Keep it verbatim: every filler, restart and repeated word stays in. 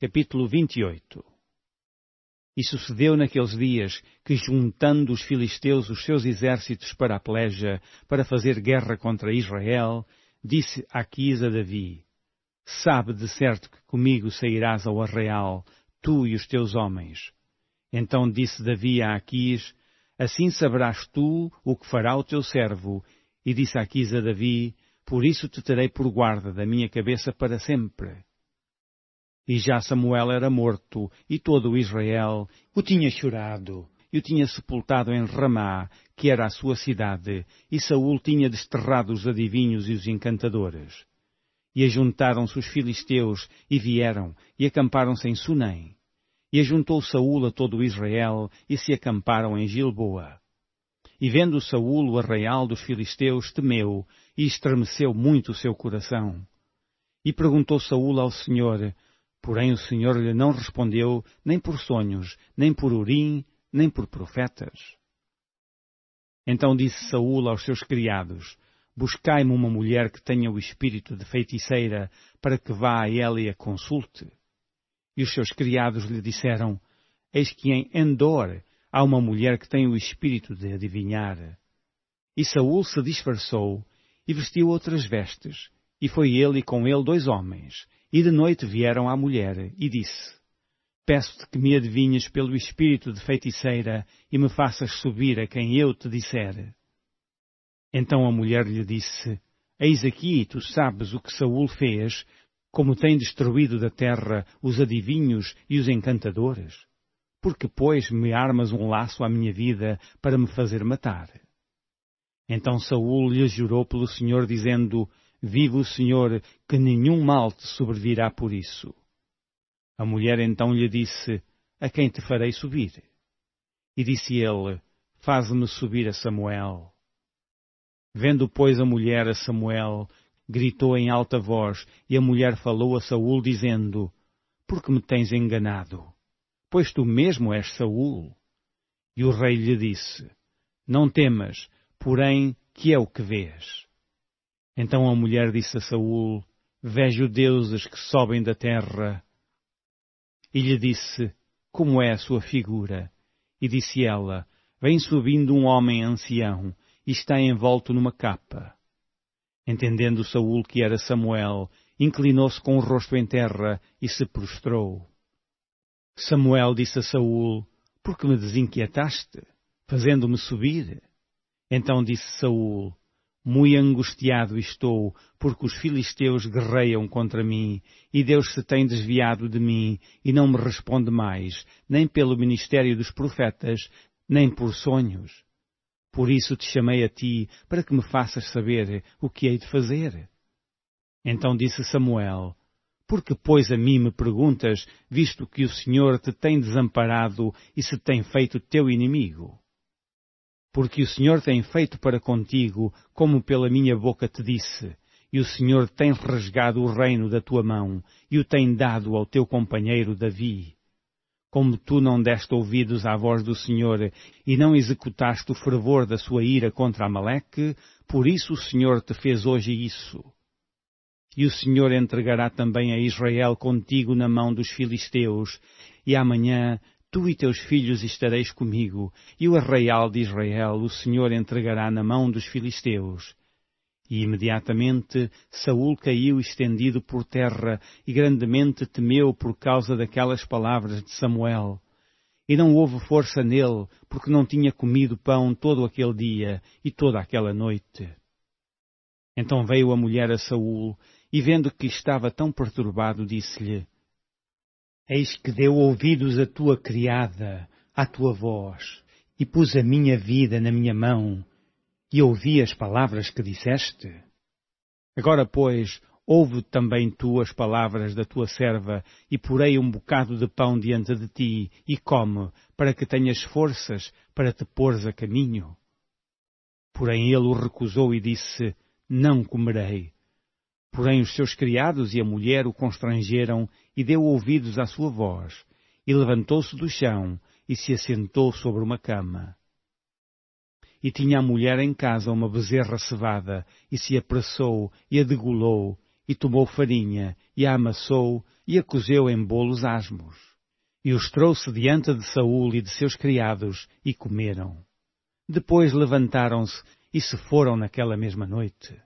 Capítulo vinte e oito. E sucedeu naqueles dias que, juntando os filisteus os seus exércitos para a peleja, para fazer guerra contra Israel, disse Aquis a Davi: Sabe de certo que comigo sairás ao arraial, tu e os teus homens. Então disse Davi a Aquis: Assim saberás tu o que fará o teu servo. E disse Aquis a Davi: Por isso te terei por guarda da minha cabeça para sempre. E já Samuel era morto, e todo o Israel o tinha chorado, e o tinha sepultado em Ramá, que era a sua cidade, e Saul tinha desterrado os adivinhos e os encantadores. E ajuntaram-se os filisteus, e vieram, e acamparam-se em Sunem. E ajuntou Saul a todo o Israel, e se acamparam em Gilboa. E vendo Saul o arraial dos filisteus, temeu, e estremeceu muito o seu coração. E perguntou Saul ao Senhor, porém o Senhor lhe não respondeu, nem por sonhos, nem por Urim, nem por profetas. Então disse Saul aos seus criados: Buscai-me uma mulher que tenha o espírito de feiticeira, para que vá a ela e a consulte. E os seus criados lhe disseram: Eis que em Endor há uma mulher que tem o espírito de adivinhar. E Saul se disfarçou, e vestiu outras vestes, e foi ele e com ele dois homens, e de noite vieram à mulher, e disse: Peço-te que me adivinhes pelo espírito de feiticeira, e me faças subir a quem eu te disser. Então a mulher lhe disse: Eis aqui, tu sabes o que Saul fez, como tem destruído da terra os adivinhos e os encantadores. Porque, pois, me armas um laço à minha vida para me fazer matar? Então Saul lhe jurou pelo Senhor, dizendo: Vive o Senhor, que nenhum mal te sobrevirá por isso. A mulher então lhe disse: A quem te farei subir? E disse ele: Faze-me subir a Samuel. Vendo, pois, a mulher a Samuel, gritou em alta voz, e a mulher falou a Saul, dizendo: Por que me tens enganado? Pois tu mesmo és Saul. E o rei lhe disse: Não temas, porém, que é o que vês? Então a mulher disse a Saul: Vejo deuses que sobem da terra. E lhe disse: Como é a sua figura? E disse ela: Vem subindo um homem ancião, e está envolto numa capa. Entendendo Saul que era Samuel, inclinou-se com o rosto em terra e se prostrou. Samuel disse a Saul: Por que me desinquietaste, fazendo-me subir? Então disse Saul: Muito angustiado estou, porque os filisteus guerreiam contra mim, e Deus se tem desviado de mim, e não me responde mais, nem pelo ministério dos profetas, nem por sonhos. Por isso te chamei a ti, para que me faças saber o que hei de fazer. Então disse Samuel: Por que, pois, a mim me perguntas, visto que o Senhor te tem desamparado e se tem feito teu inimigo? Porque o Senhor tem feito para contigo, como pela minha boca te disse, e o Senhor tem rasgado o reino da tua mão, e o tem dado ao teu companheiro Davi. Como tu não deste ouvidos à voz do Senhor, e não executaste o fervor da sua ira contra Amaleque, por isso o Senhor te fez hoje isso. E o Senhor entregará também a Israel contigo na mão dos filisteus, e amanhã tu e teus filhos estareis comigo, e o arraial de Israel o Senhor entregará na mão dos filisteus. E imediatamente Saul caiu estendido por terra, e grandemente temeu por causa daquelas palavras de Samuel. E não houve força nele, porque não tinha comido pão todo aquele dia e toda aquela noite. Então veio a mulher a Saul, e vendo que estava tão perturbado, disse-lhe: Eis que deu ouvidos a tua criada, à tua voz, e pus a minha vida na minha mão, e ouvi as palavras que disseste. Agora, pois, ouve também tu as palavras da tua serva, e porei um bocado de pão diante de ti, e come, para que tenhas forças para te pôres a caminho. Porém ele o recusou e disse: Não comerei. Porém os seus criados e a mulher o constrangeram, e deu ouvidos à sua voz, e levantou-se do chão, e se assentou sobre uma cama. E tinha a mulher em casa uma bezerra cevada, e se apressou, e a degolou, e tomou farinha, e a amassou, e a cozeu em bolos asmos. E os trouxe diante de Saul e de seus criados, e comeram. Depois levantaram-se e se foram naquela mesma noite.